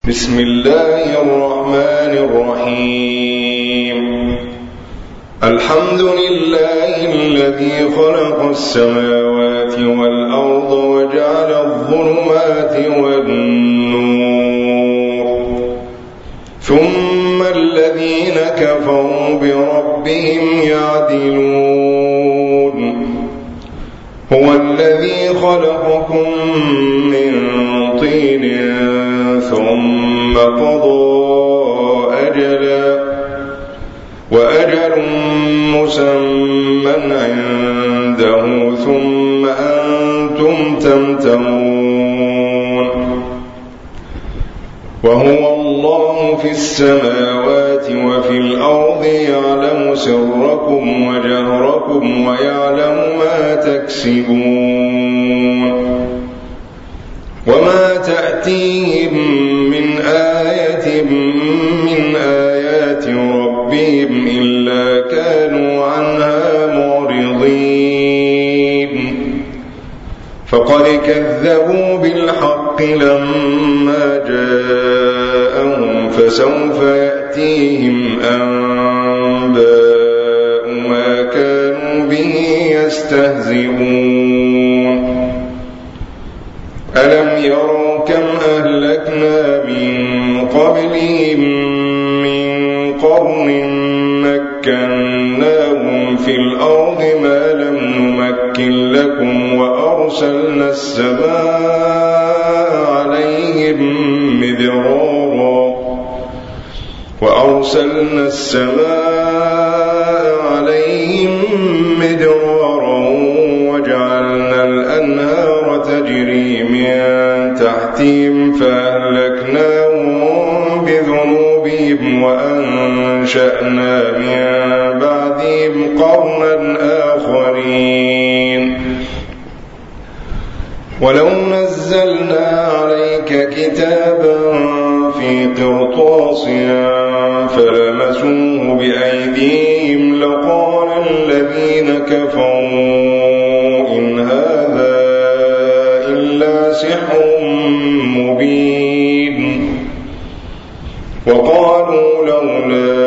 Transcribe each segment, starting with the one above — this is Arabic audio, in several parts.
بسم الله الرحمن الرحيم. الحمد لله الذي خلق السماوات والأرض وجعل الظلمات والنور، ثم الذين كفروا بربهم يعدلون. هو الذي خلقكم من طين ثم قضى أجلا وأجل مسمى عنده ثم أنتم تمترون. وهو الله في السماوات وفي الأرض يعلم سركم وجهركم ويعلم ما تكسبون. وما تأتيهم من آية من آيات ربهم إلا كانوا عنها معرضين. فقد كذبوا بالحق لما جاءهم فسوف يأتيهم أنباء ما كانوا به يستهزئون. ألم يروا كم أهلكنا من قبلهم من قرن مكناهم في الأرض ما لم نمكن لكم وأرسلنا السماء عليهم مدرارا وجعلنا الأنهار تجري من تحتهم فأهلكناهم بذنوبهم وأنشأنا من بعدهم قرنا آخرين. ولو نزلنا عليك كتابا في قرطاس فلمسوه بأيديهم لقال الذين كفروا إن هذا إلا سحر مبين. وقالوا لولا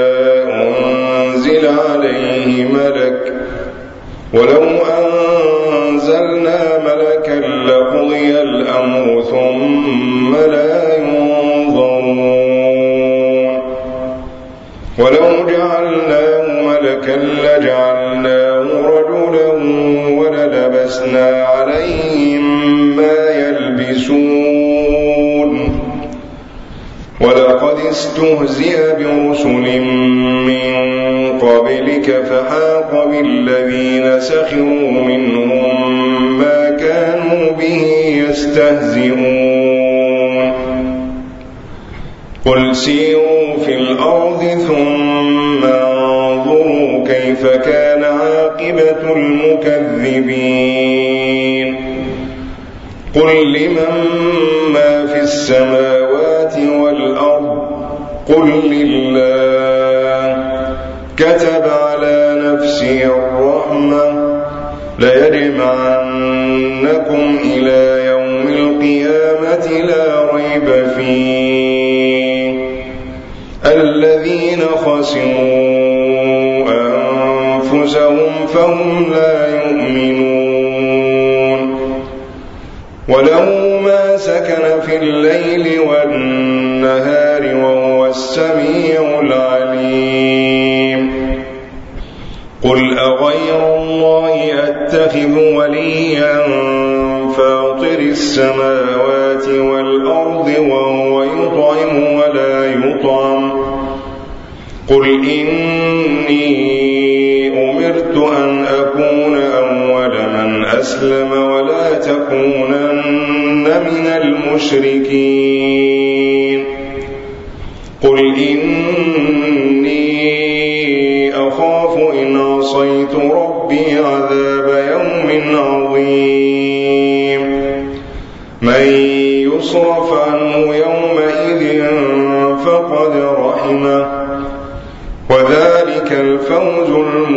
أنزل عليه ملك ولو أنزلنا ملكا لقضي الأمر ثم لا ينظرون. ولو جعلناه ملكا لجعلناه رجلا وللبسنا عليهم ما يلبسون. ولقد استهزئ برسل من قبلك فحاق بالذين سخروا منهم ما كانوا به يستهزئون. قل سيروا في الأرض ثم انظروا كيف كان عاقبة المكذبين. قل لمن ما في السماوات والأرض قل لله. كتب على نفسه الرحمة ليجمعنكم إلى يوم القيامة لا ريب فيه. الذين خسروا أنفسهم فهم لا يؤمنون. وله ما سكن في الليل والنهار وهو السميع العليم. قل أغير الله أتخذ وليا فاطر السماوات والأرض وهو يطعم ولا يطعم. قل إني أمرت أن أكون أول من أسلم ولا تكونن من المشركين. قل إني أخاف إن عصيت ربي عذاب يوم عظيم. من يصرف عنه يومئذ فقد رحمه وذلك الفوز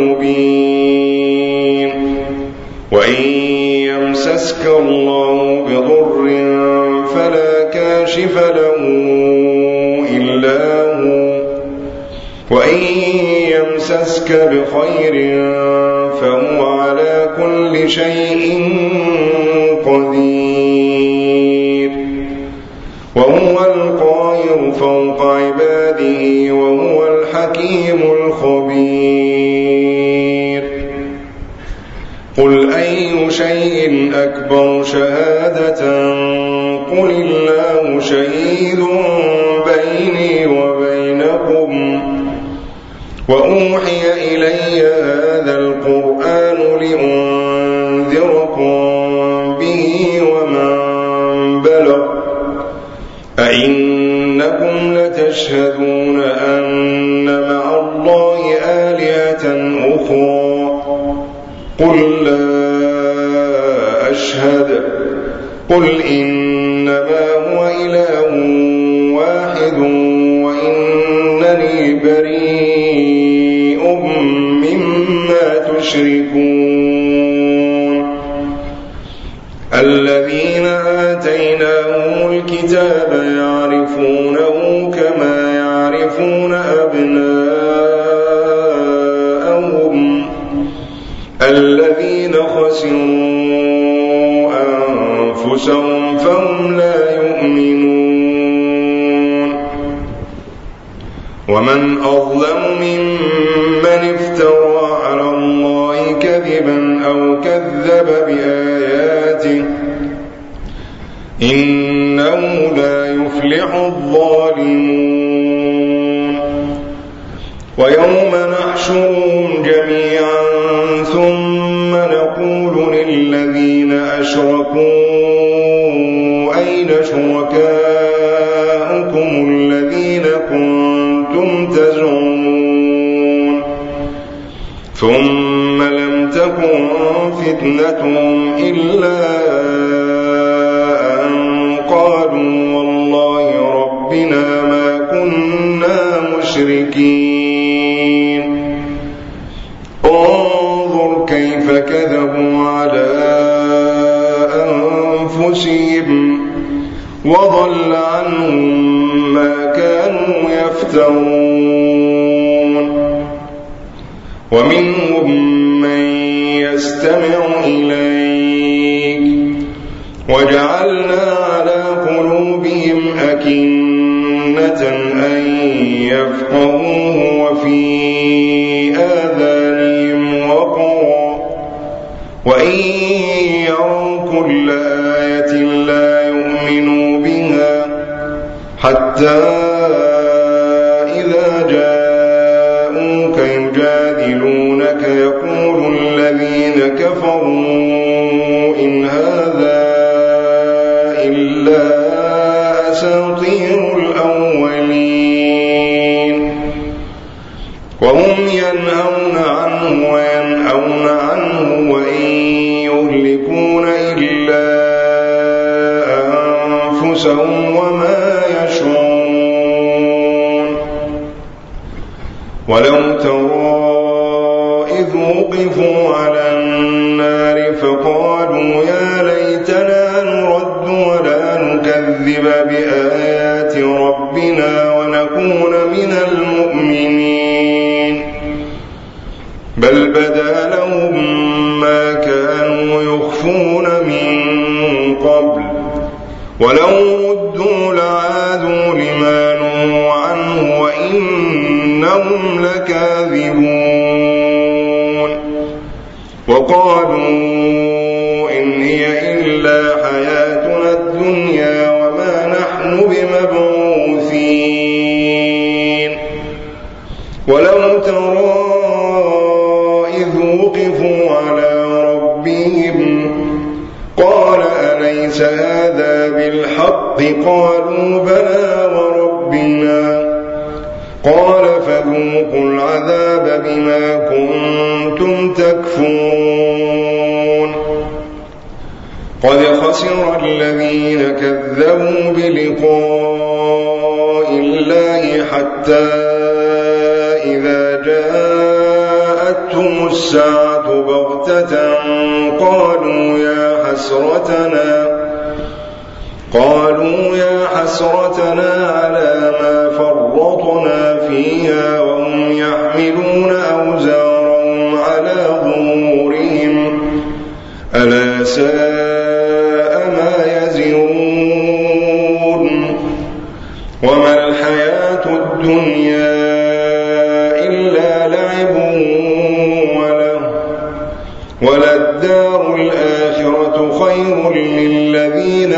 المبين. وإن يمسسك الله بضر فلا كاشف كاشف له إلا هو وإن يمسسك بخير فهو على كل شيء قدير وهو القاهر فوق عباده وهو الحكيم الخبير قل أي شيء أكبر شهادة قل الله شهيد بيني وبينكم وأوحي إلي هذا القرآن لأنذركم به ومن بلغ أئنكم لتشهدون أن مع الله آلهة أخرى قل لا أشهد قل إنما هو إله واحد وإنني بريء مما تشركون الذين آتيناهم الكتاب يعرفونه كما يعرفون أبناءهم الذين خسروا أنفسهم فهم لا يؤمنون ومن أظلم ممن افترى على الله كذبا أو كذب بآياته إنه لا يفلح الظالمون ويوم نحشرهم جميعا ثم نقول للذين أشركوا أين شركاؤكم الذين كنتم تزعمون ثم لم تكن فتنتهم إلا أن قالوا والله ربنا ما كنا مشركين انظر كيف كذبوا على أنفسهم وضل عنهم ما كانوا يفترون ومنهم من يستمع إليك وجعلنا على قلوبهم أكنة أن يفقهوه وفي آذانهم وقرا وإن يروا كل آية لا يؤمنوا بها حتى إذا جاءوك يجادلونك يقول الذين كفروا إن هذا إلا أساطير الأولين وهم ينهون عنه وينأون عنه وإن يهلكون إلا أنفسهم وما يشعرون ولو ترى إذ وقفوا على النار فقالوا يا ليتنا نرد ولا نكذب بآيات ربنا ونكون من المؤمنين بل بدا لهم ما كانوا يخفون من قبل ولو ردوا لعادوا لما نهوا عنه وإنهم لكاذبون وقالوا إن هي إلا حياتنا الدنيا وما نحن بمبعوثين ولو ترى إذ وقفوا على ربهم قال أليس هذا بالحق قالوا بلى وربنا قال فذوقوا العذاب بما كنتم تكفرون قد خسر الذين كذبوا بلقاء الله حتى إذا جاءتهم الساعة بغتة قالوا يا حسرتنا على ما فرطنا فيها وهم يحملون أوزارهم على ظهورهم ألا ساء ما يزرون وما الحياة الدنيا إلا لعب وللدار الآخرة خير للذين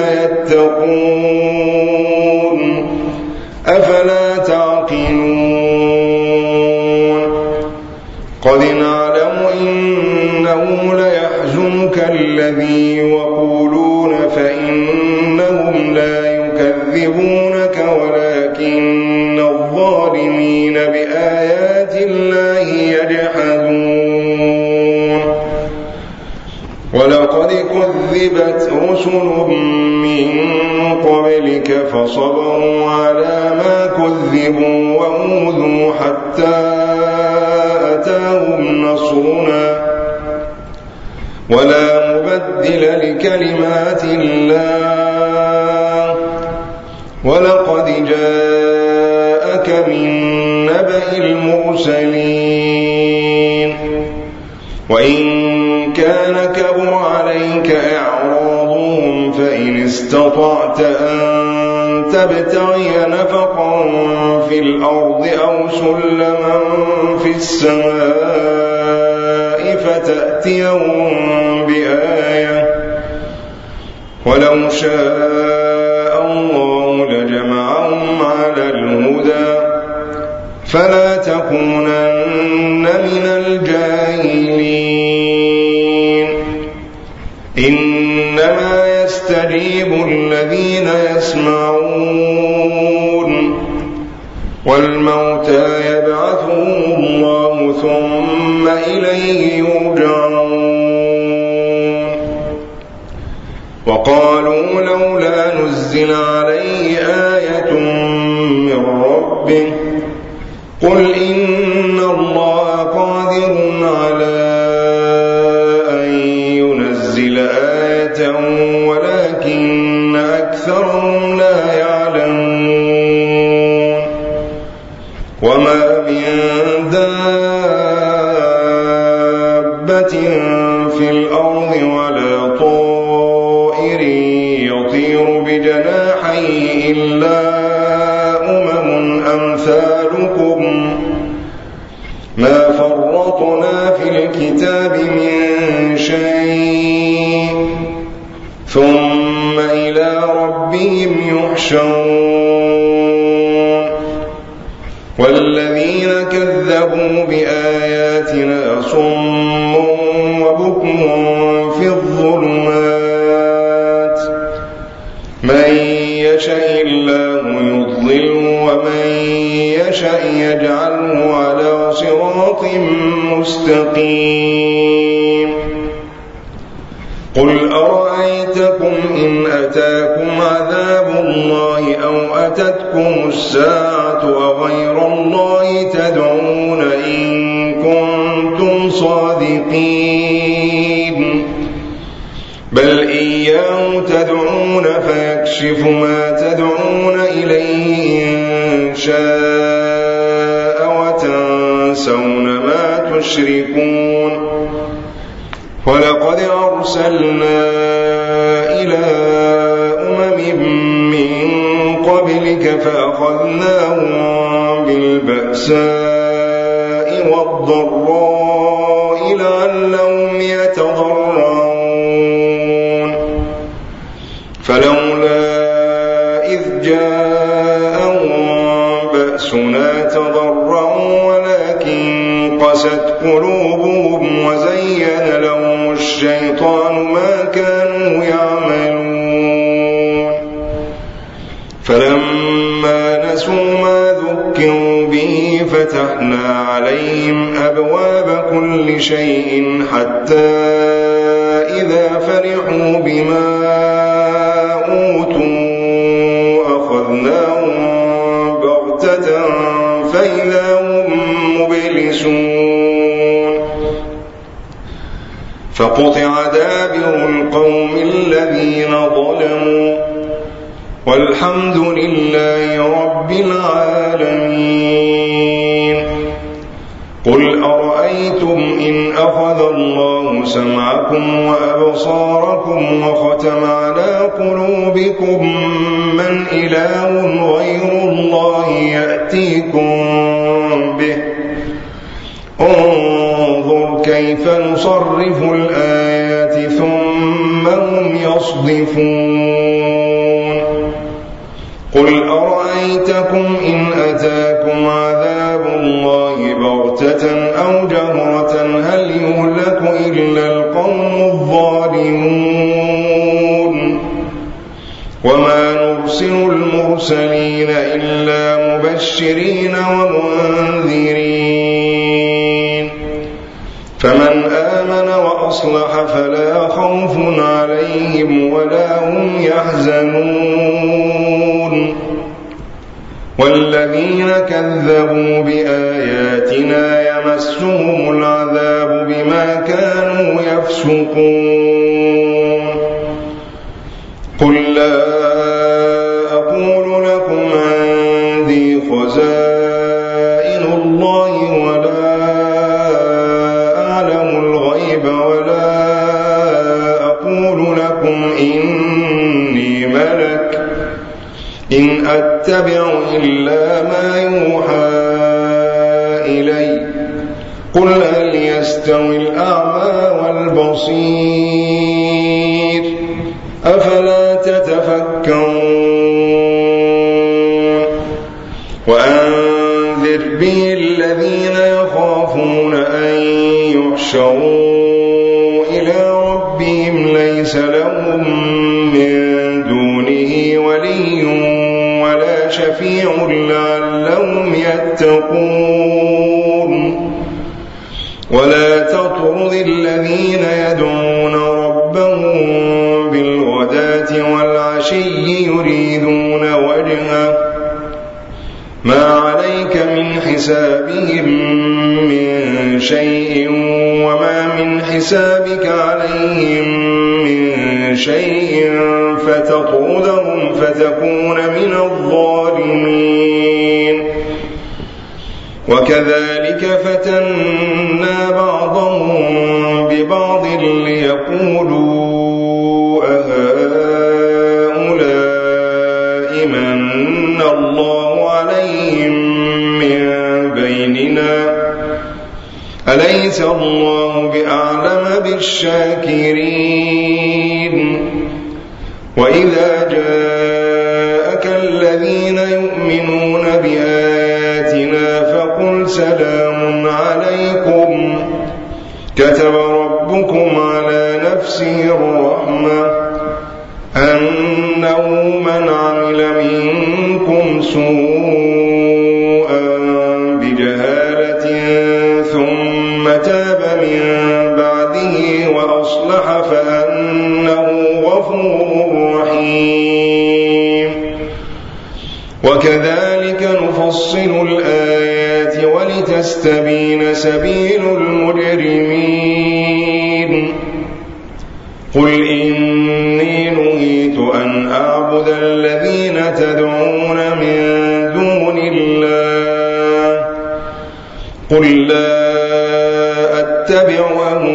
يتقون أفلا تعقلون قد نعلم إنه ليحزنك الذي يقولون فإنهم لا يكذبونك ولكن الظالمين بآيات الله يجحدون ولقد كذبت رسل من قبلك فصبروا على ما كذبوا وأوذوا حتى أتاهم نصرنا ولا مبدل لكلمات الله ولقد جاءك من نبأ المرسلين وإن كان كبر عليك إعراضهم فإن استطعت أن تبتغي نفقا في الأرض أو سلما في السماء فتأتيهم بآية ولو شاء الله لجمعهم على الهدى فلا تكونن من الجاهلين إنما يستجيب الذين يسمعون والموتى يبعثهم الله ثم إليه يرجعون وقالوا لولا نزل عليه آية من ربه قل إن الله قادر على أن ينزل آية ولكن أكثرهم لا يعلمون وما من دابة في الأرض ولا طائر يطير بجناحيه إلا أمثالكم ما فرطنا في الكتاب من شيء ثم إلى ربهم يحشرون والذين كذبوا بآياتنا صم وبكم في الظلمات من يشاء الله يضلله ومن يشاء يجعله على صراط مستقيم قل أرأيتكم إن أتاكم عذاب الله أو أتتكم الساعة وغير الله تدعون إن كنتم صادقين بل إياه تدعون فيكشف ما تدعون إليه إن شاء وتنسون ما تشركون ولقد أرسلنا إلى أمم من قبلك فأخذناهم بالبأساء والضراء لعلهم يتضرعون فلولا إذ جاءهم بأسنا تضرعوا ولكن قست قلوبهم وزين لهم الشيطان ما كانوا يعملون فلما نسوا ما ذكروا به فتحنا عليهم أبواب كل شيء حتى إذا فرحوا بما أوتوا أخذناهم بغتة فإذا هم مبلسون فقطع دابر القوم الذين ظلموا والحمد لله رب العالمين. قل أرأيتم إن أخذ الله سمعكم وأبصاركم وختم على قلوبكم من إله غير الله يأتيكم به انظر كيف نصرف الآيات ثم هم يصدفون. قل أرأيتكم إن أتاكم عذاب الله بغتة أو جهرة هل يهلك إلا القوم الظالمون. وما نرسل المرسلين إلا مبشرين ومنذرين فمن آمن وأصلح فلا خوف عليهم ولا هم يحزنون. والذين كذبوا بآياتنا يمسهم العذاب بما كانوا يفسقون. قل لا أقول لكم عندي خزائن الله ولا أعلم الغيب ولا أقول لكم إني ملك إن أتبع إلا ما يوحى إلي قل هل يستوي الأعمى والبصير أفلا تتفكرون. وأنذر به الذين يخافون أن يحشروا إلى ربهم ليس لهم من دونه ولي ولا شفيع لعلهم يتقون. ولا تطرد الذين يدعون ربهم بالغداة والعشي يريدون وجهه ما عليك من حسابهم من شيء وما من حسابك عليهم من شيء فتطردهم فتكون من الظالمين. وكذلك فتنا بعضهم ببعض ليقولوا أهؤلاء من الله عليهم من بيننا أليس الله بأعلم بالشاكرين. وإذا جاءك الذين يؤمنون بآياتنا فقل سلام عليكم كتب ربكم على نفسه الرحمة أنه من عمل منكم سوءا بجهالة ثم تاب من بعده وأصلح فأنه غفور رحيم. وكذلك نفصل الآيات ولتستبين سبيل المجرمين. قل إني نهيت أن أعبد الذين تدعون من دون الله قل لا أتبع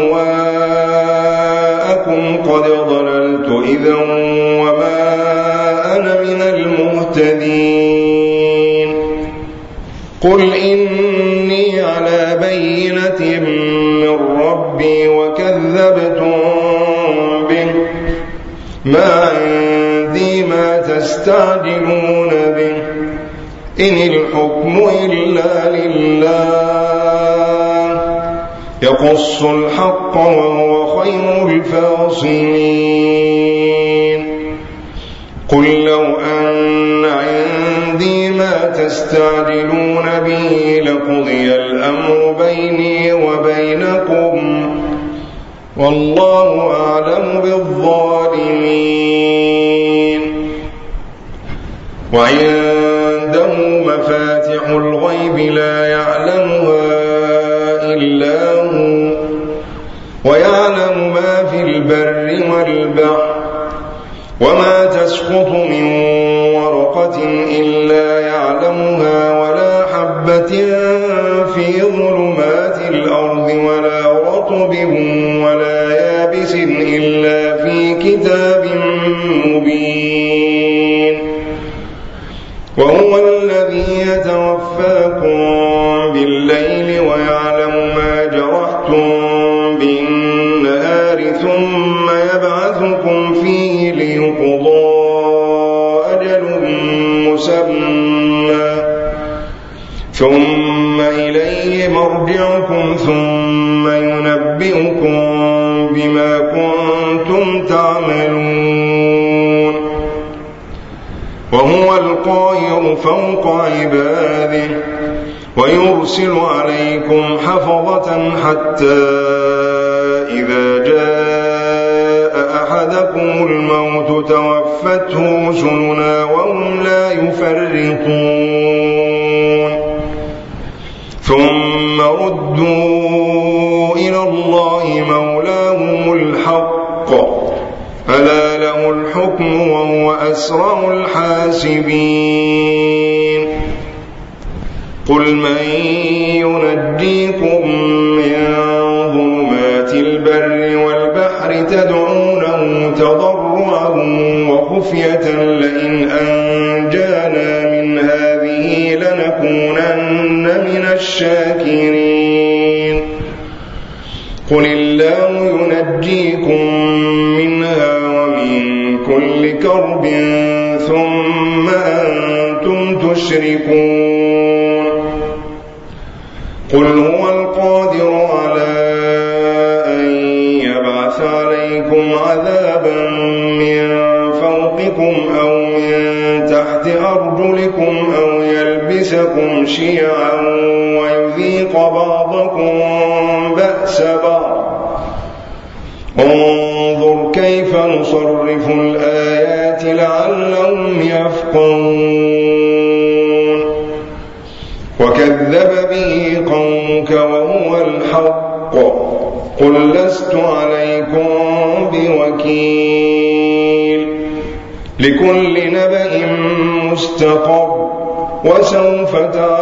أهواءكم قد ضللت إذا وما أنا من المهتدين. قل إني على بينة من ربي وكذبتم به ما عندي ما تستعجلون به إن الحكم إلا لله يقص الحق وهو خير الفاصلين. قل لو أن عندي ما تستعجلون به لقضي الأمر بيني وبينكم والله أعلم بالظالمين. وعنده مفاتح الغيب لا يعلمها إلا هو ويعلم ما في البر والبحر وما تسقط من يعلمها ولا حبة في ظلمات الأرض ولا رطب ولا يابس إلا في كتاب مبين وهو الذي يتوفاكم بالليل ويعلم ما جرحتم بالنهار ثم يبعثكم فيه ليقضى أجل مسمى ثم إليه مرجعكم ثم ينبئكم بما كنتم تعملون وهو القاهر فوق عباده ويرسل عليكم حفظة حتى إذا جاء أحدكم الموت توفته رسلنا وهم لا يفرطون ثم ردوا إلى الله مولاهم الحق ألا له الحكم وهو أسرع الحاسبين قل من ينجيكم من ظلمات البر والبحر تدعونه تضرعا وخفية لئن أنجانا من هذه لنكونن من الشاكرين قل الله ينجيكم منها ومن كل كرب ثم أنتم تشركون قل هو القادر على أن يبعث عليكم عذابا من فوقكم أو من تحت أرجلكم أو يلبسكم شيعا ويذيق بعضكم بأس بعض انظر كيف نصرف الآيات لعلهم يفقهون وكذب به قومك وهو الحق قل لست عليكم بوكيل لكل نبأ مستقر وسوف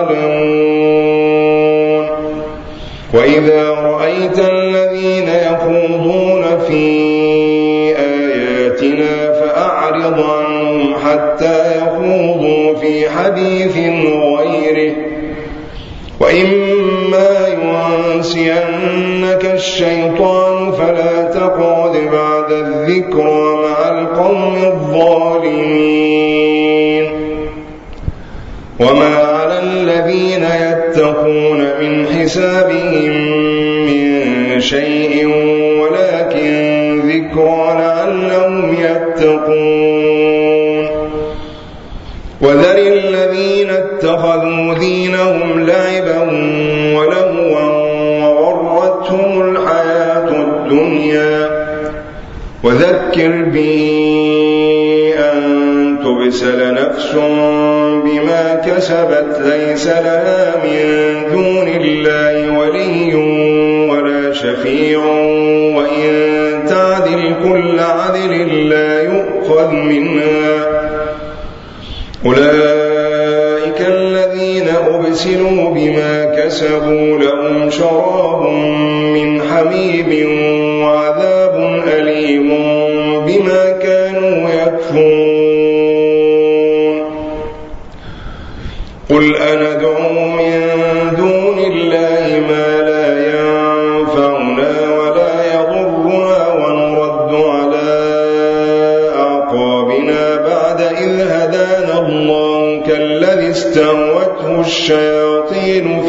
تعلمون وإذا رأيت الذين يخوضون في آياتنا فأعرض عنهم حتى يخوضوا في حديث غيره وإما ينسينك الشيطان فلا تقعد بعد الذكرى مع القوم الظالمين وما على الذين يتقون من حسابهم من شيء ولكن ذكرى لعلهم يتقون وذر الذين اتخذوا دينهم لعبا ولهوا وغرتهم الحياة الدنيا وذكر به أن تبسل نفس بما كسبت ليس لها من دون الله ولي ولا شفيع وإن تعدل كل عدل لا يؤخذ منها أولئك الذين أبسلوا بما كسبوا لهم شراب من حميم وعذاب أليم بما كانوا يكفرون قل أندعو من دون الله ما لا ينفعنا ولا يضرنا ونرد على أعقابنا بعد إذ هدانا الله كالذي استهوته الشياطين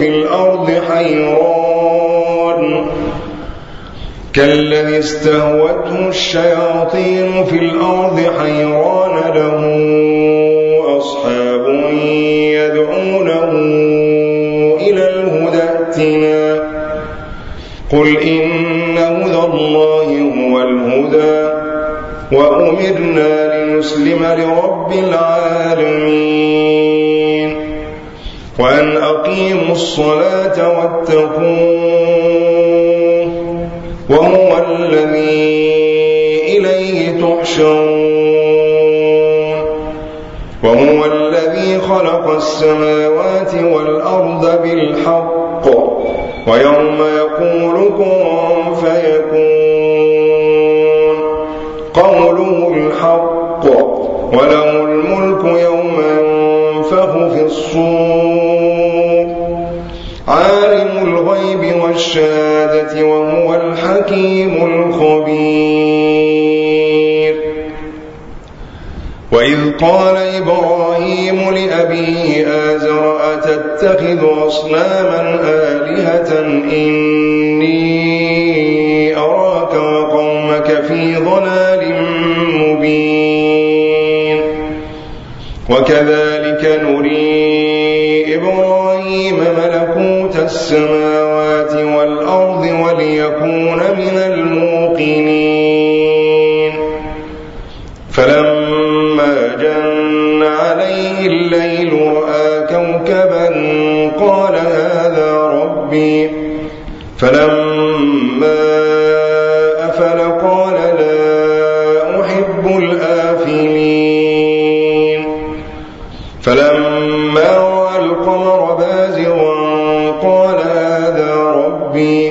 في الأرض حيران له أصحاب يدعونه إلى الهدى ائتنا قل إن هدى الله هو الهدى وأمرنا لنسلم لرب العالمين وأن أقيموا الصلاة واتقوه وهو الذي إليه تحشرون وهو الذي خلق السماوات والأرض بالحق ويوم يقول كن فيكون قوله الحق وله الملك يوم ينفخ في الصور عالم الغيب والشهادة وهو الحكيم الخبير. وإذ قال إبراهيم لأبيه آزر أتتخذ أصناما آلهة إني أراك وقومك في ضلال مبين. وكذلك نري إبراهيم ملكوت السماوات والأرض وليكون من الموقنين. فلما جن عليه الليل رأى كوكبا قال هذا ربي فلما أفل قال لا أحب الآفلين. فلما رأى القمر بازغا قال هذا ربي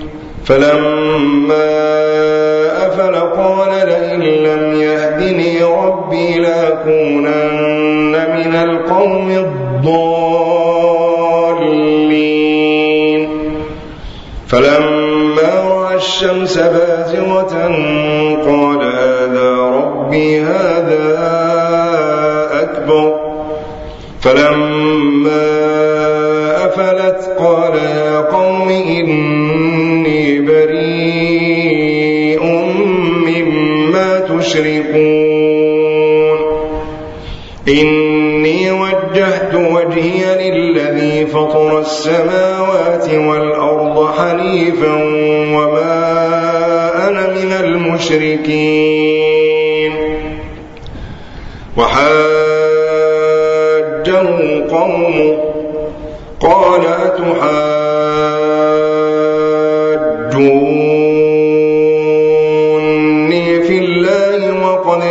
فلما أفل قال لئن لم يهدني ربي لأكونن من القوم الضالين. فلما رأى الشمس بازغة قال هذا ربي هذا أكبر. فلما أفلت قال يا قوم إني بريء مما تشركون إني وجهت وجهي للذي فطر السماوات والأرض حنيفا وما أنا من المشركين. وحاجه قومه قال أتحاجوني في الله وقد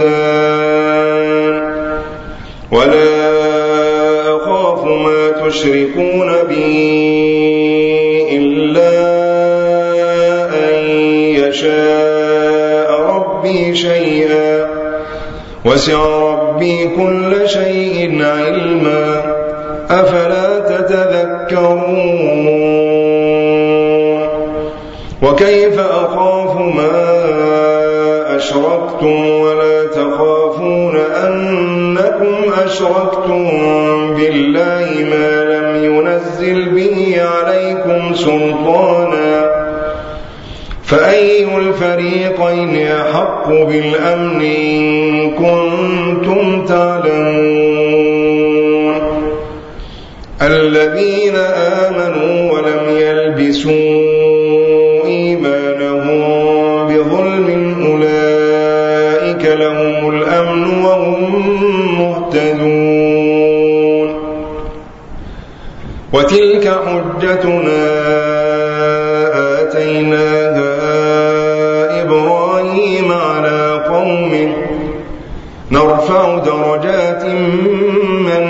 هدان ولا أخاف ما تشركون به إلا أن يشاء ربي شيئا وسع ربي كل شيء علما أفلا تتذكرون. وكيف أخاف ما أشركتم ولا تخافون أنكم أشركتم بالله ما لم ينزل به عليكم سلطانا فأي الفريقين أحق بالأمن إن كنتم تعلمون. الذين آمنوا ولم يلبسوا إيمانهم بظلم أولئك لهم الأمن وهم مهتدون. وتلك حجتنا آتيناها إبراهيم على قومه نرفع درجات من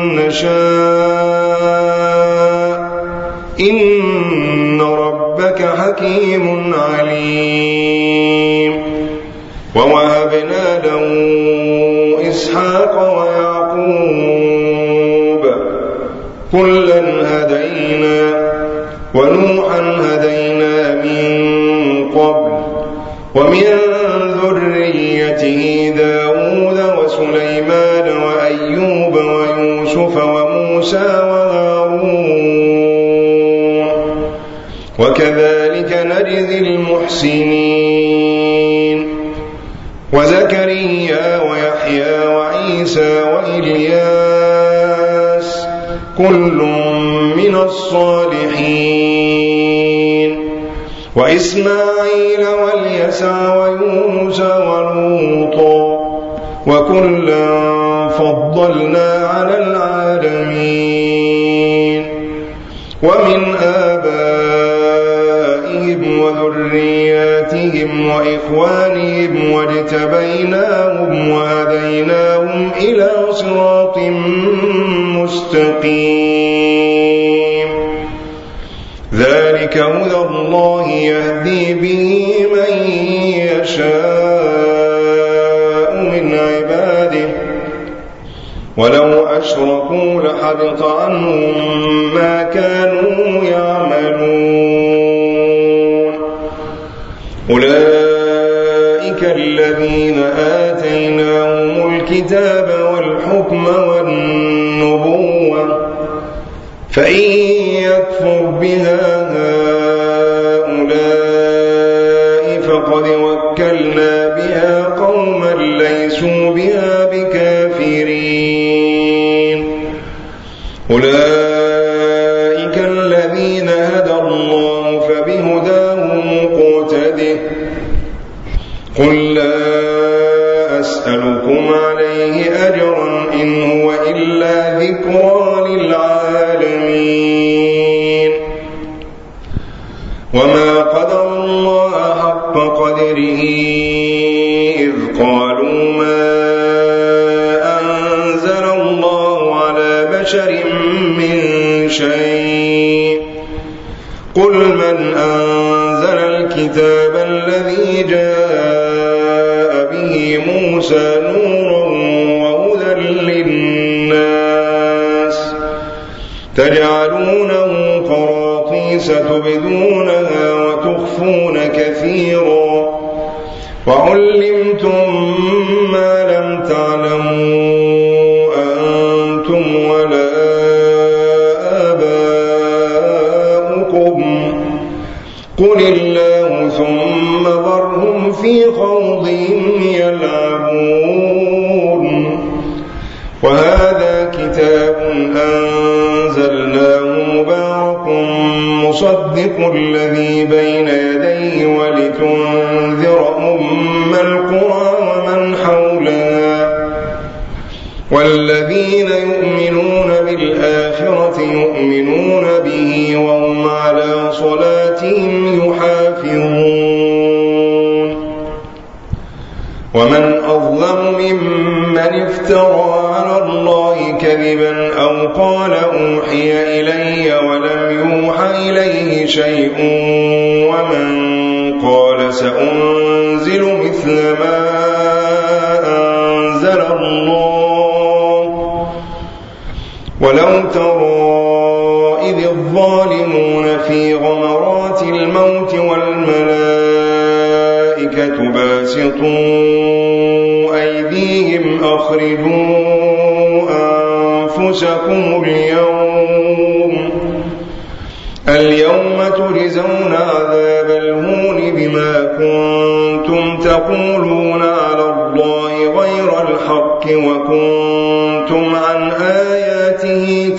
نشاء إن ربك حكيم عليم. ووهبنا له إسحاق ويعقوب كلا هدينا ونوحا هدينا من قبل ومن ذريته داود وسليمان وأيوب ويوسف وموسى وهارون وكذلك نجزي المحسنين. وزكريا ويحيى وعيسى وإلياس كل من الصالحين وإسماعيل واليسع ويونس ولوطا وكلا فضلنا على العالمين. ومن آبائهم وذرياتهم وإخوانهم واجتبيناهم وهديناهم إلى صراط مستقيم ذلك هدى الله يهدي به من يشاء من عباده ولو أشركوا لحبط عنهم ما كانوا يعملون أولئك الذين آتيناهم الكتاب والحكم والنبوة فإن يكفر بها هؤلاء فقد وكلنا بها قوما ليسوا بها بكافرين أولئك الذين هدى الله فبهداه مقتده قل لا أسألكم عليه أجرا إن هو إلا ذكرى للعالمين وما قدر الله حق قدره إذ قالوا ما أنزل الله على بشر من شيء قل من أنزل الكتاب الذي جاء به موسى نورا وهدى للناس تجعلونه قراطيس تبدونها وتخفون كثيرا وعلمتم ما لم تعلموا أنتم ولا آباؤكم قل الله ثم ذرهم في خوضهم يلعبون وهذا كتاب أنزلناه مبارك مصدق الذي بين يديه ولتنذر أم القرى ومن حولها والذين يؤمنون بالآخرة يؤمنون به وهم على صلاتهم يحافظون ومن أظلم ممن افترى على الله كذبا أو قال أوحي إلي ولم يوحى إليه شيء ومن قال سأنزل مثل ما أنزل الله ولو ترى إذ الظالمون في غمرات الموت والملائكة باسطوا أيديهم أخرجوا أنفسكم اليوم تجزون عذاب الهون بما كنتم تقولون على الله غير الحق وكنتم عن آياته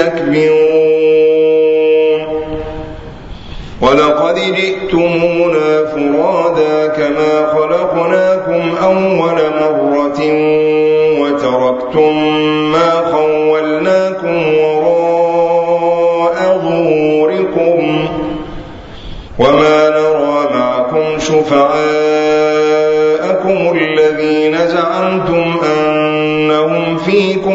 تستكبرون ولقد جئتمونا فرادا كما خلقناكم أول مرة وتركتم ما خولناكم وراء ظهوركم وما نرى معكم شفعاءكم الذين زعمتم أنهم فيكم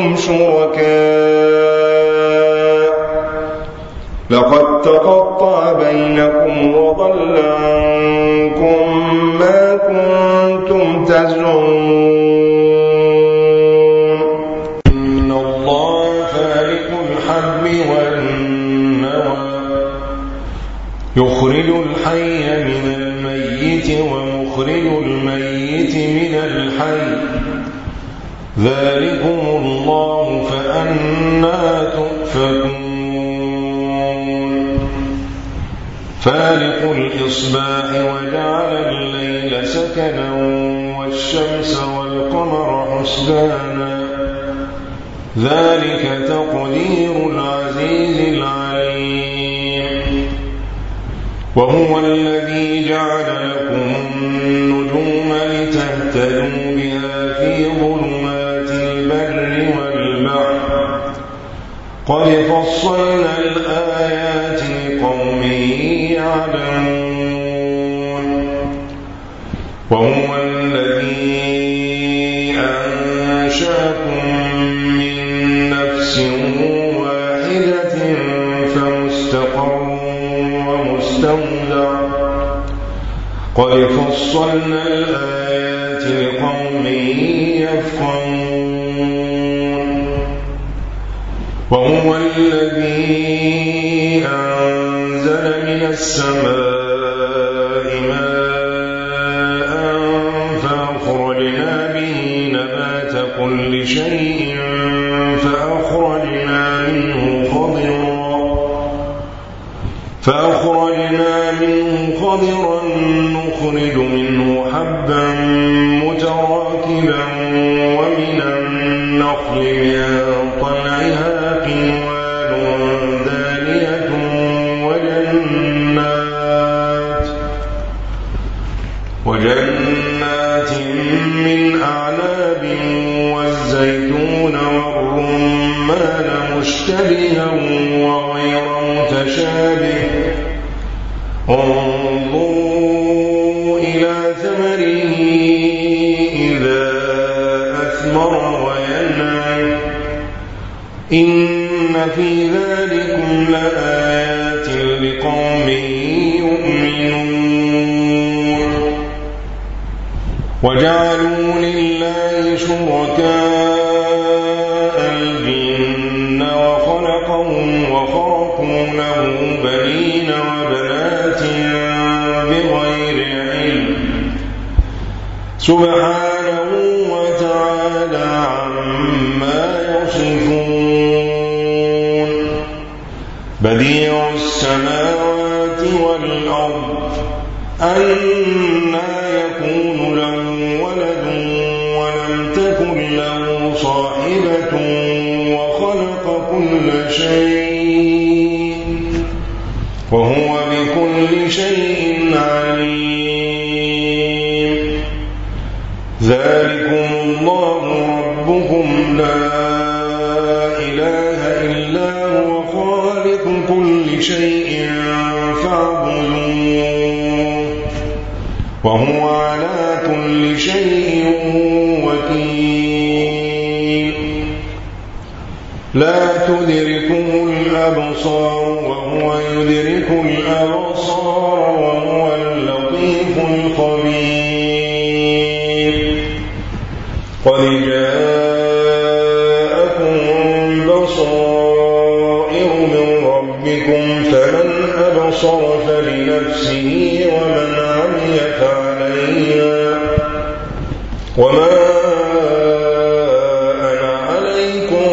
شركاء لقد تقطع بينكم وضل عنكم ما كنتم تزعمون إن الله فالق الحب والنوى يخرج الحي من الميت ومخرج الميت من الحي ذلكم الله فأنى تؤفكون فالق الإصباح وجعل الليل سكنا والشمس والقمر حسبانا ذلك تقدير العزيز العليم وهو الذي جعل لكم النجوم لتهتدوا بها في ظلمات البر والبحر قد فصلنا الآيات لقوم يعلمون وهو الذي أنشأكم من نفس واحدة قد فصلنا الآيات لقوم يفقهون وهو الذي أنزل من السماء ماء فأخرجنا به نبات كل شيء فأخرجنا منه خضرا نخرج منه حبا متراكبا ومن النخل من طلعها قنوان دانية وجنات من أعناب والزيتون والرمان مشتبها وغير متشابه انظروا إلى ثمره إذا أثمر وينعم إن في ذلكم لآيات لقوم يؤمنون وجعلوا لله شركاء الجن وخلقهم وخرقوا له بنين وبنات بغير علم سبحانه وتعالى عما يصفون بديع السماوات والأرض أنى يكون له ولد ولم تكن له صاحبة وخلق كل شيء وهو بكل شيء عليم ذلكم الله ربكم لا إله إلا هو خالق كل شيء فاعبدوه وهو على كل شيء وكيل لا تدركه الأبصار وهو يدرك الأبصار وهو اللطيف الخبير قد جاءكم بصائر من ربكم فمن أبصر فلنفسه ومن عمي فعليها وما أنا عليكم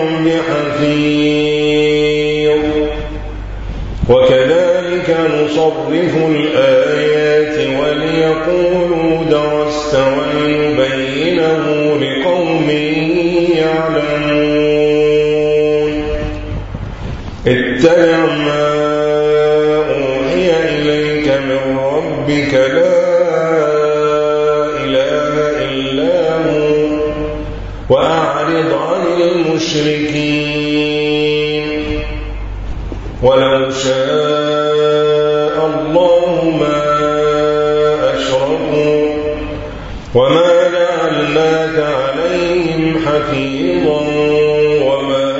بحفيظ وكذلك نصرف الآيات وليقولوا درست ولنبينه لقوم يعلمون اتبع ما أوحي إليك من ربك لا إله إلا هو وأعرض عن المشركين ولو شاء الله ما أشركوا وما جعلناك عليهم حفيظا وما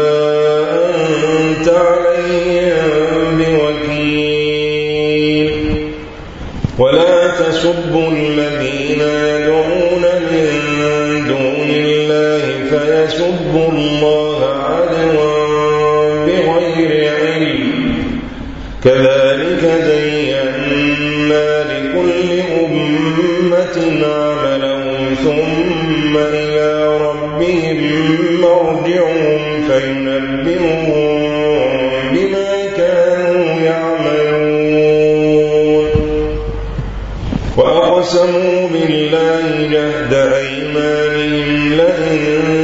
أنت عليهم بوكيل ولا تسبوا الذين يدعون من دون الله فيسبوا الله عدوا بغير علم كذلك زينا لكل أمة عملهم ثم إلى ربهم مرجعهم فينبئهم بما كانوا يعملون وأقسموا بالله جهد أيمانهم لئن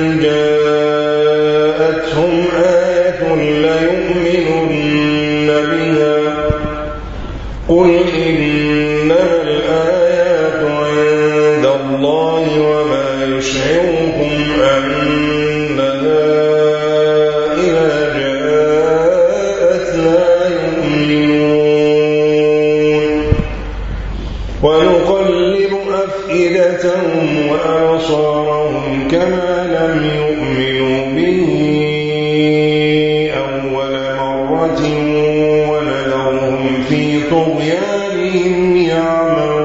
جاءتهم آية ليؤمنن بها قل إنما الآيات عند الله وما يشعركم أنها إذا جاءت لا يؤمنون ونقلب أفئدتهم وأبصارهم كما لم يؤمنوا به أول مرة ونذرهم في طغيانهم يعمهون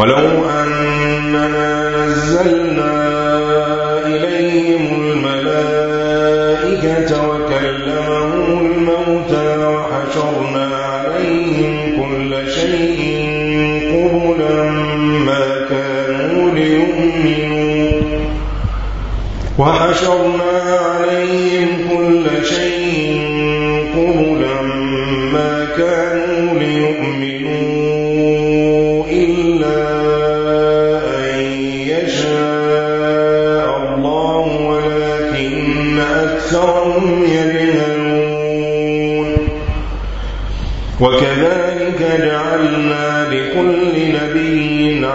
ولو أننا نزلنا إليهم الملائكة وكلمهم الموتى وحشرنا عليهم كل شيء قبلا ما كانوا ليؤمنوا إلا أن يشاء الله ولكن أكثرهم يجهلون وكذلك جعلنا لكل نبي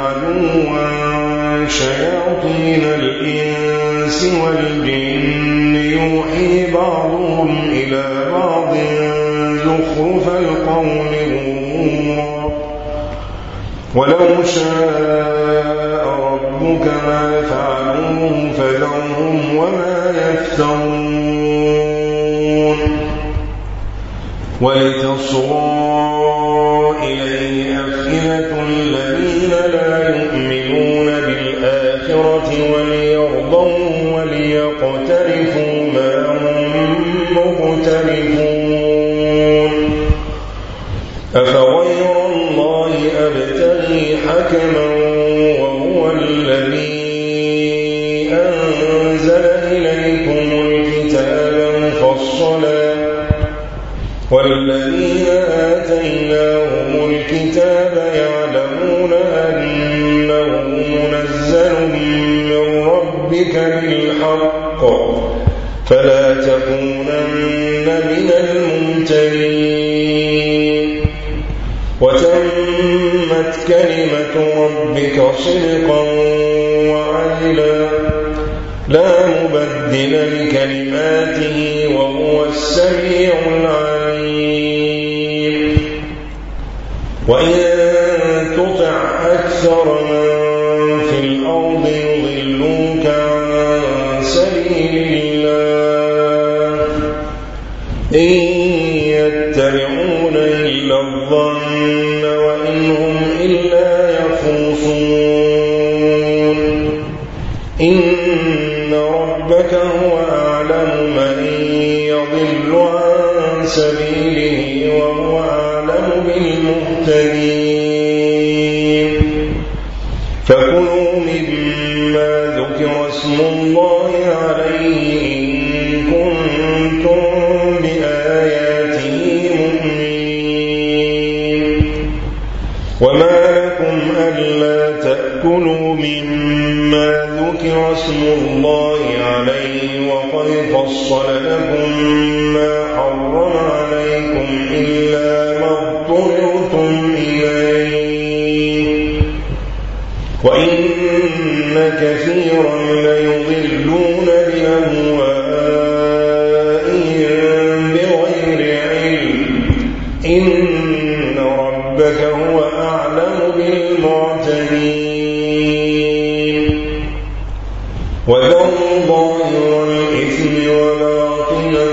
عدوا شياطين الإنس والجن يوحي بعضهم إلى بعض زخرف القول غرورا ولو شاء ربك ما فعلوه فذرهم وما يفترون ولتصغى إليه أفئدة الذين لا يؤمنون بالآخرة وليرضوا وليقترفوا ما هم مقترفون أفغير الله أبتغي حكما وهو الذي أنزل إليكم الكتاب مفصلا والذين آتيناهم الكتاب يعلمون أنه منزل من ربك بالحق فلا تكونن من الممترين وتمت كلمة ربك صدقا وعدلا لا مبدل لكلماته وهو السميع العليم وإن تطع أكثر من في الأرض يضلوك عن سبيل الله إن يتبعون إلا الظن وإن هم إلا يخرصون إن ربك هو أعلم من يضل عن سبيله وهو أعلم بالمهتدين فكلوا مما ذكر اسم الله عليه إن كنتم بآياته مؤمنين وما لكم ألا تأكلوا مما ذكر اسم الله عليه وقد فصل لكم ما حرم عليكم إلا ما اضطررتم إليه وإن كثيرا ليضلون بأهوائهم بغير علم إن ربك هو أعلم بالمعتدين وذروا ظاهر الإثم وباطنه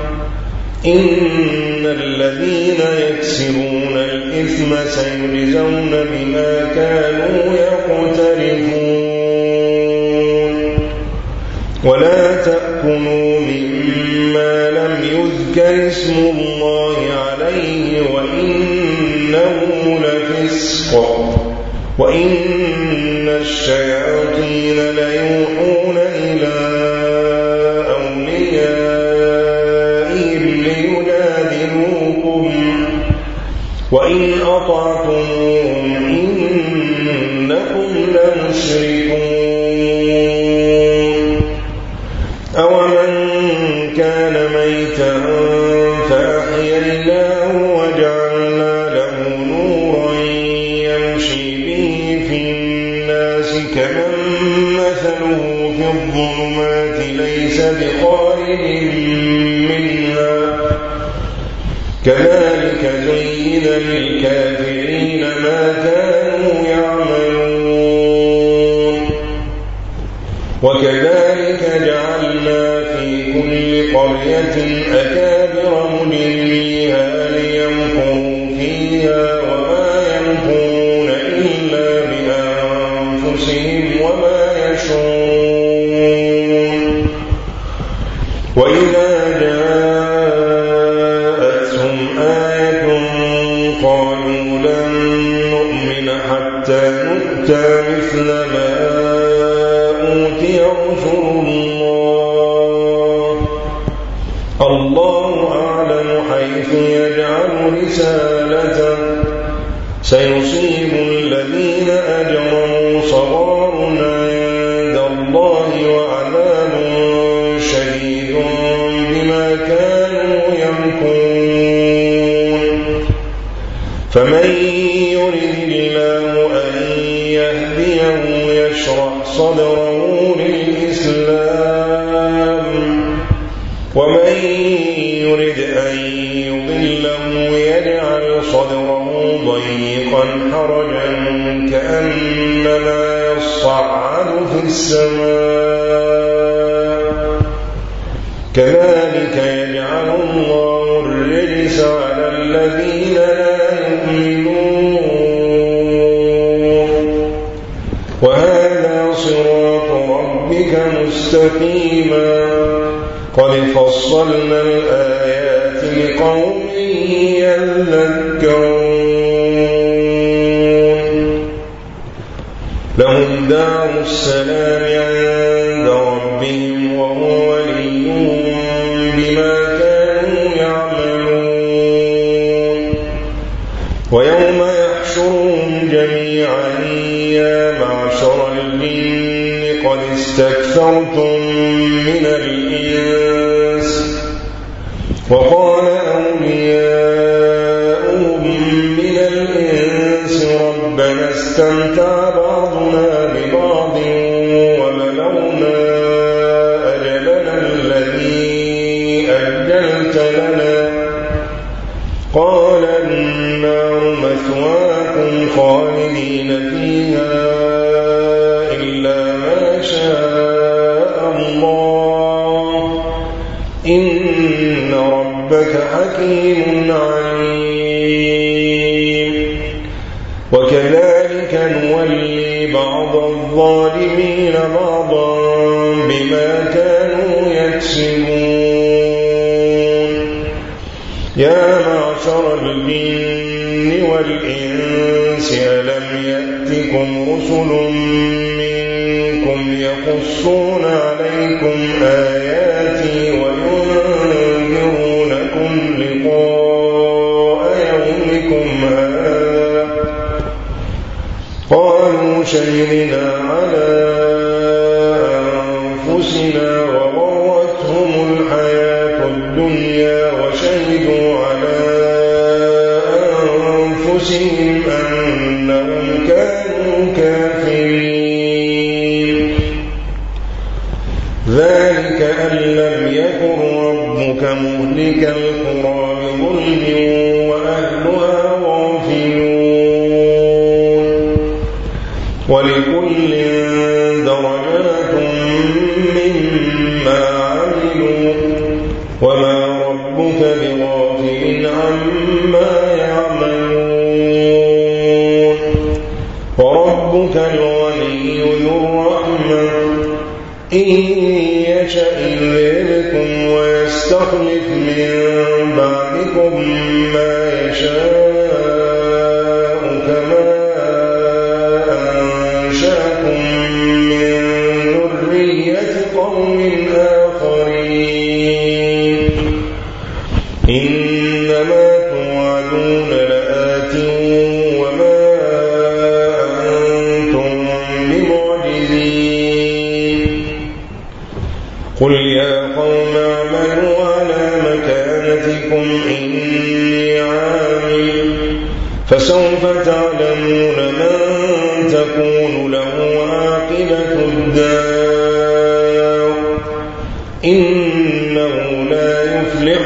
إن الذين يكسبون الإثم سيجزون بما كانوا يقترفون ولا تأكلوا مما لم يذكر اسم الله عليه وإنه لفسق وإن الشياطين ليوحون إلى أوليائهم ليجادلوكم وإن أطعتموهم إنكم لمشركون أومن كان ميتا فأحييناه وجعلنا له نورا يمشي به في الناس كمن مثله في الظلمات ليس بخارج منها كذلك زين للكافرين ما كانوا يعملون وكذلك جعلنا في كل قرية أكابر مجرميها ليمكروا فيها وما يمكرون إلا بآياتنا وإذا جاءتهم آية قالوا لن نؤمن حتى نؤتى مثل ما أوتي رسل الله أعلم حيث يجعل رسالته سيصيب الذين أجرموا صغار عند الله وعذاب شديد بما كانوا يمكرون فمن يرد الله أن يهديه يشرح صدره للإسلام ومن يرد أن يضله يجعل صدره ضيقا حرجا كأنما يصعد في السماء كذلك يجعل الله الرجس على الذين لا يؤمنون وهذا صراط ربك مستقيما قد فصلنا الآيات لقوم يذكرون لهم دار السلام عند ربهم وهو وليهم بما كانوا يعملون ويوم يحشرهم جميعا يا معشر الجن قد استكثرتم من الإنس وقال أولياؤهم من الإنس ربنا استمتع بعضنا ببعض وبلغنا أجلنا الذي أجلت لنا قال النار مثواكم خالدين فيها إلا ما شاء الله إن ربك حكيم عليم وكذلك نولي بعض الظالمين بعضا بما كانوا يكسبون يا معشر الجن والإنس ألم يأتكم رسل منكم يقصون عليكم آياتي وينذرونكم لقاء يومكم هذا قالوا شهدنا على أنفسنا وغرتهم الحياة الدنيا وشهدوا على أنفسهم أنهم كانوا كافرين ذلك أن لم يكن ربك مهلك القرى بظلم وأهلها غافلون ولكل درجات مما عملوا وما ربك بغافل عما يعملون وربك الغني ذو الرحمة إن يشأ يذهبكم ويستخلف من بعدكم ما يشاء كما أنشأكم من ذرية قوم آخرين إنما توعدون لآت وما أنتم بمعجزين قل يا قوم اعملوا على مكانتكم إني عامل فسوف تعلمون من تكون له عاقبة الدار إنه لا يفلح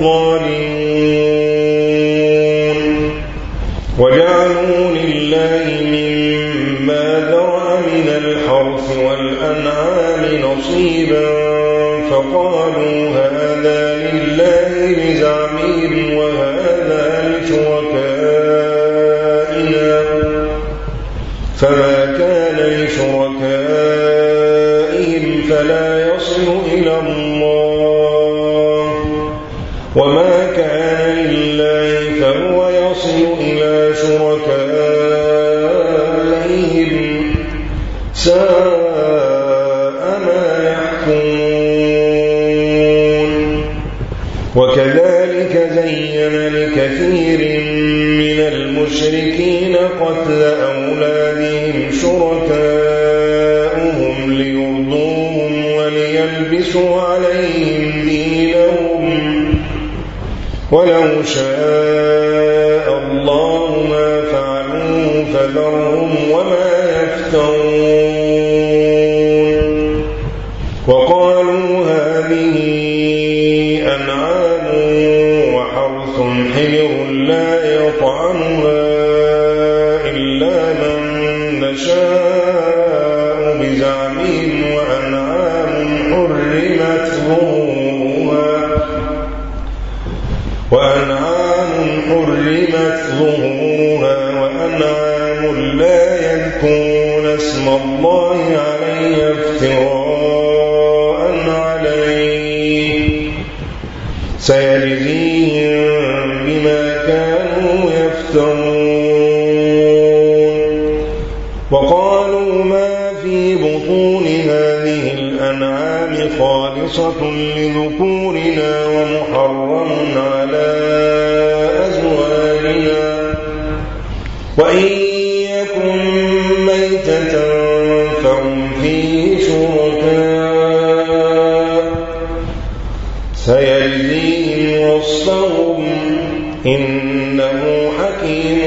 الظالمون وجعلوا لله مما ذرأ من الحرث والأنعام نصيبا فقالوا هذا لله بزعمهم وهذا لشركائنا فما كان لشركائهم فلا يصل إلى الله وما كان لله فهو يصل إلى شركائهم ساء ما يحكمون وكذلك زين لكثير من المشركين قتل أولادهم شركاؤهم ليرضوهم وليلبسوا عليهم دينهم ولو شاء الله ما فعلوه فذرهم وما يفترون وقالوا هذه أنعام وحرث حمر لا يطعمها إلا من نشاء بزعمهم وأنعام حرمت ظهورها وأنعام لا يذكرون اسم الله عليه افتراء عليه سيجزيهم بما كانوا يفترون وقالوا ما في بطون هذه الأنعام خالصة لذكورنا ومحرم على أزواجنا وإن يكن ميتة فهم فيه شركاء سيجزيهم وصفهم إنه حكيم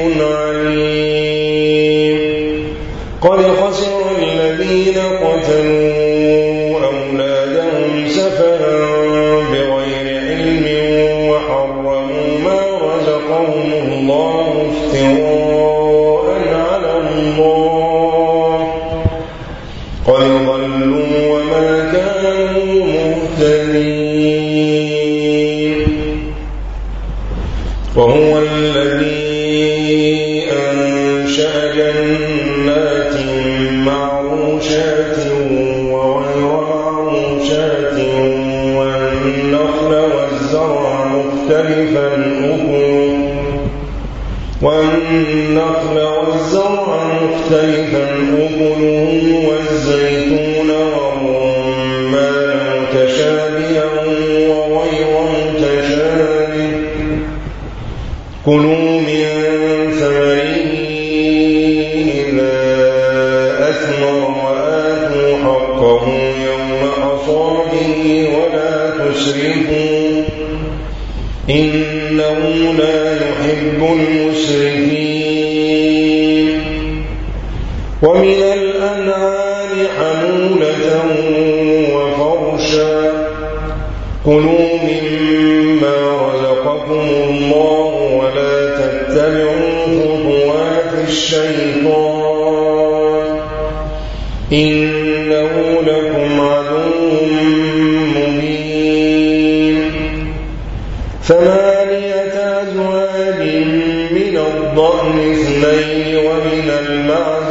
عليم قد خسر الذين قتلوا أولادهم سفها بغير علم وحرموا ما رزقهم الله افتراء على الله قد ضلوا وما كانوا مهتدين وهو الذي أنشأ جنات معروشات وغير معروشات والنخل والزرع مختلفا أكله والزيتون والرمان متشابها وغير متشابه كلوا من ثمره إذا أثمر وآتوا حقه يوم حصاده ولا تسرفوا إنه لا يحب المسرفين ومن الأنعام حمولة وفرشا كلوا مما رزقكم الله ولا تتبعوا خطوات الشيطان إنه لكم عدو مبين 8 أزواج من الضأن 2 ومن المعز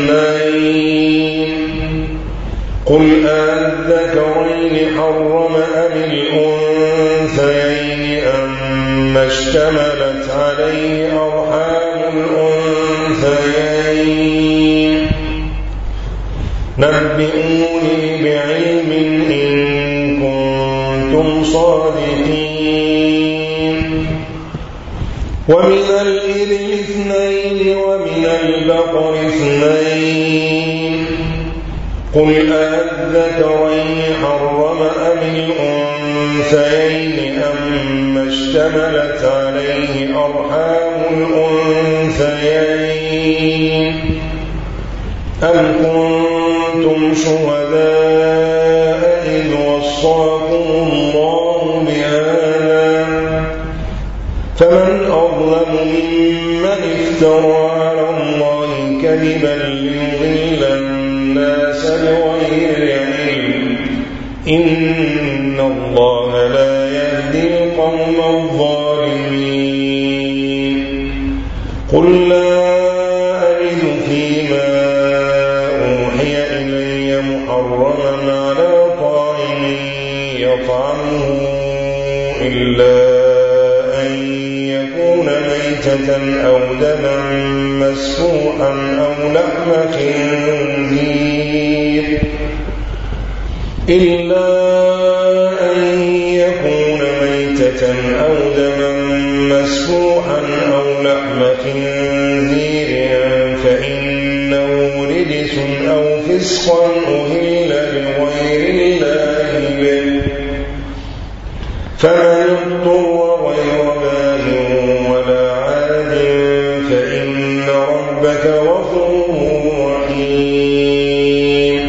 2 قل أذكرين حرم أم الأنثيين أما اشتملت عليه أرحام الأنثيين نبئوني بعلم إن كنتم صادقين ومن الإبل 2 ومن البقر 2 قل أذكرين حرم أم الأنثيين أما اشتملت عليه أرحام الأنثيين أم كنتم شهداء إذ وصاكم الله بهذا فمن أظلم ممن افترى على الله كذبا ليضل الناس بغير علم إن الله لا يهدي القوم الظالمين قل لا أجد فيما أوحي إلي محرما على طاعم يطعمه إلا ميتة أو دما مسفوحا أو لحم خنزير إلا أن يكون ميتة أو دما مسفوحا أو لحم خنزير فإنه رجس أو فسقا أهل لغير الله به فمن اضطر غير باغ ولا عاد فإن ربك غفور رحيم.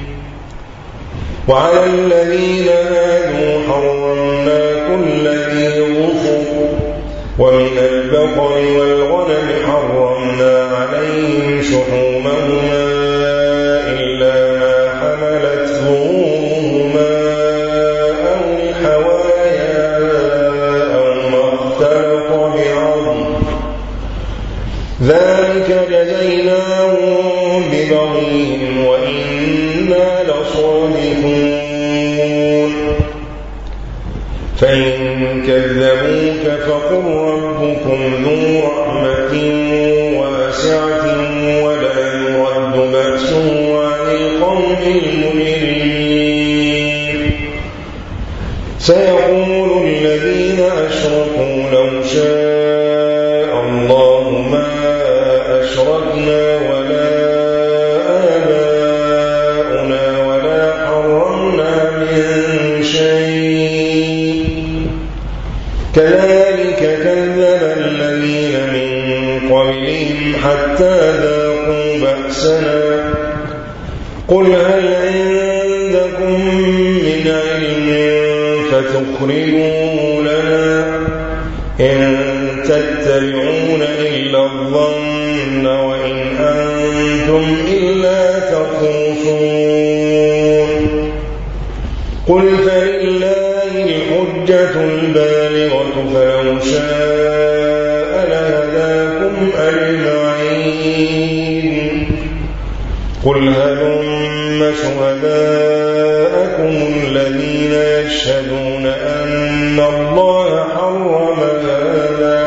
وعلى الذين هادوا حرمنا كل ذي ظفر ومن البقر والغنم حرمنا عليهم شحومهما إلا ما حملت ظهورهما أو الحوايا أو ما اختلط بعظم ذلك جزيناهم ببغيهم وإنا لصادقون. فإن كذبوك فقل ربكم ذو رحمة واسعة ولا يرد بأسه عن القوم المجرمين. سيقول الذين أشركوا لو شاء الله ما أشركنا ولا آباؤنا ولا حرمنا من شيء كذلك كذب الذين من قبلهم حتى ذاقوا بأسنا قل هل عندكم من علم فتخرجوه لنا إن تتبعون إلا الظن وإن أنتم إلا تخرصون. قل فلله الحجة البالغة فلو شاء لهداكم أجمعين. قل هلم شهداءكم الذين يشهدون أن الله حرم هذا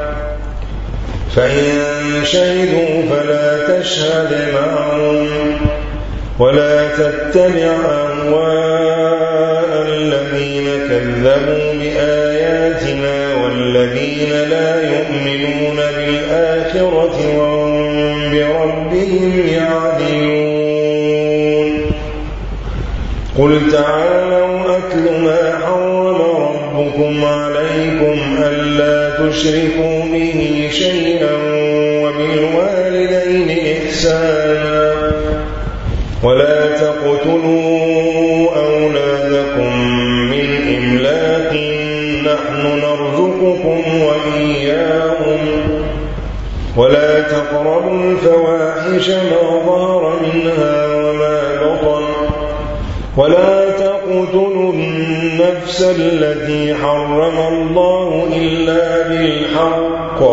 فإن شهدوا فلا تشهد معهم ولا تتبع أهواء الذين كذبوا بآياتنا والذين لا يؤمنون بالآخرة وهم بربهم يعدلون. قل تعالوا أتل ما حرم ربكم عليكم ألا تشركوا به شيئا وبالوالدين إحسانا ولا تقتلوا أولادكم من إملاق نحن نرزقكم وإياهم ولا تقربوا الفواحش ما ظهر منها وما بطن ولا تقتلوا النفس التي حرم الله إلا بالحق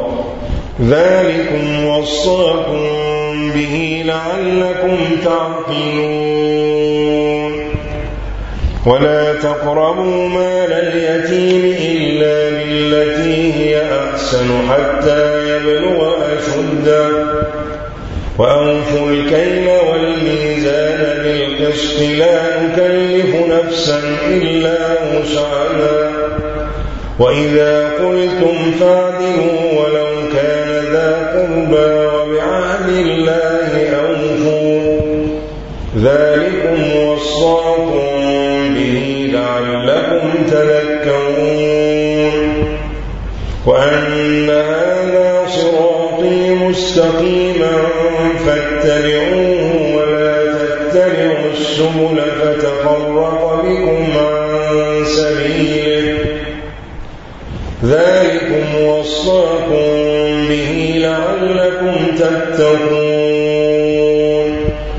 ذلكم وصاكم به لعلكم تعقلون. ولا تقربوا مال اليتيم إلا بالتي هي أحسن حتى يبلغ أشده وأوفوا الكيل والميزان بالقسط لا نكلف نفسا إلا وسعها وإذا قلتم فاعدلوا ولو كان ذا قربى وبعهد الله أوفوا ذلكم وصاكم به لعلكم تذكرون. وأن هذا صراطي مستقيما فاتبعوه ولا تتبعوا السبل فتفرق بكم عن سبيله ذلكم وصاكم به لعلكم تتقون.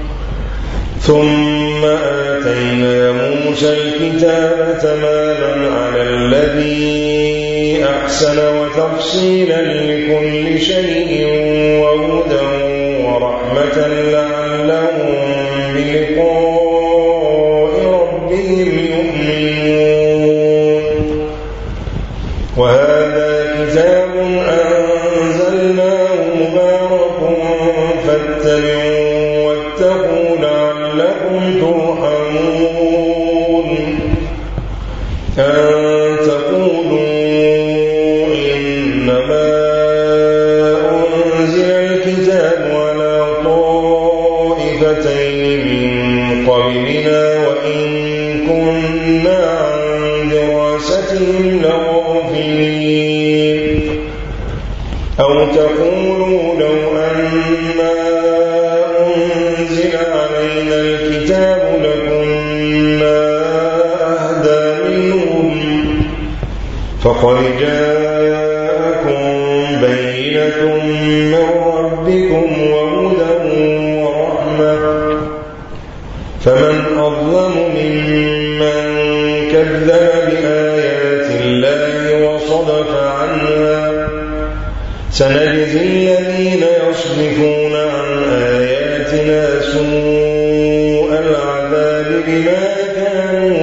ثم آتينا موسى الكتاب تماما على الذي أحسن وتفصيلا لكل شيء وهدى ورحمة لعلهم بلقاء ربهم يؤمنون. وهذا كتاب إنا عن دراستهم لغافلين أو تقولوا لو أنا أنزل علينا الكتاب لكنا أهدى منهم فقد جاءكم بينة من ربكم وهدى ورحمة فمن أظلم ممن كذب بآيات الله وصدف عنها سنجزي الذين يصدفون عن آياتنا سوء العذاب بما كانوا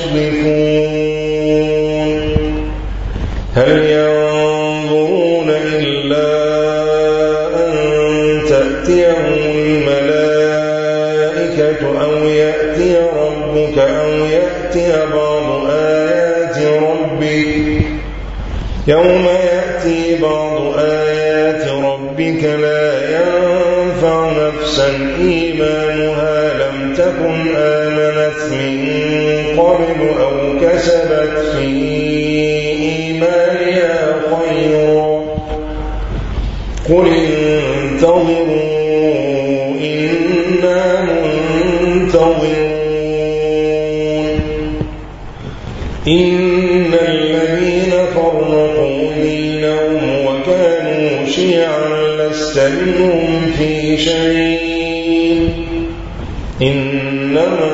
يصدفون هل ينظرون إلا أن تأتيهم الملائكة أو يأتي ربك أو يأتي بعض آيات ربك يوم يأتي بعض آيات ربك لا ينفع نفسا إيمانها لم تكن آمنت من قبل أو كسبت في إيمانها خيرا قل انتظروا إنا منتظرون إن الذين فرقوا دينهم وكانوا شيعا لست منهم في شيء إنما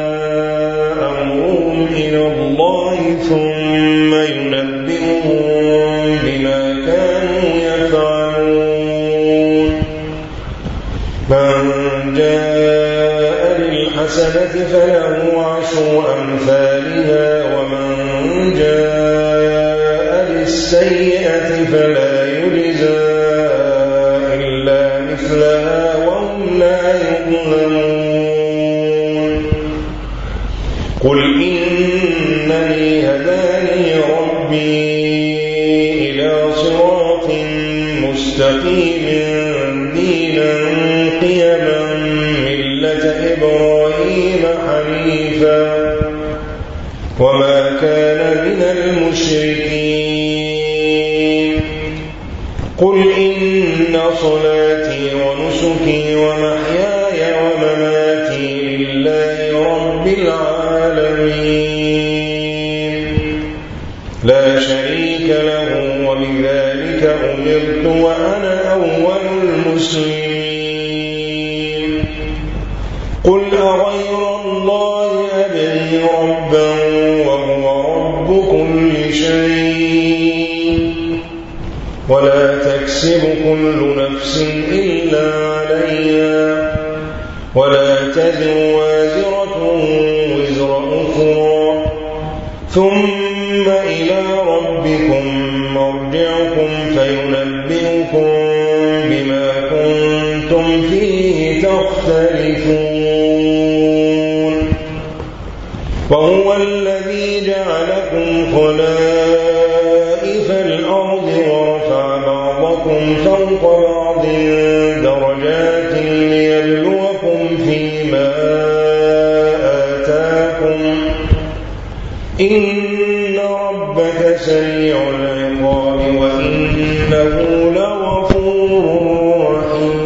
أمرهم إلى الله ثم ينبئهم بما كانوا يفعلون من جاء بالحسنة فله عشر أمثالها ومن جاء بالسيئة فلا يجزى إلا مثلها وهم لا يظلمون قل إنني هداني ربي إلى صراط مستقيم دينا قيما ملة إبراهيم حنيفا وما كان من المشركين قل إن صلاتي ونسكي ومحياي ومماتي لله رب العالمين لا شريك له وبذلك أمرت وأنا أول المسلمين قل أغير الله أبغي ربا وهو رب كل شيء ولا تكسب كل نفس إلا عليها ولا تزر وازرة وزر أخرى ثم إلى ربكم مرجعكم فينبئكم بما كنتم فيه تختلفون وهو الذي جعلكم خلائف الأرض ورفع بعضكم فوق بعض درجات ليبلوكم فيما آتاكم إن ربك سريع العقاب وإنه لغفور رحيم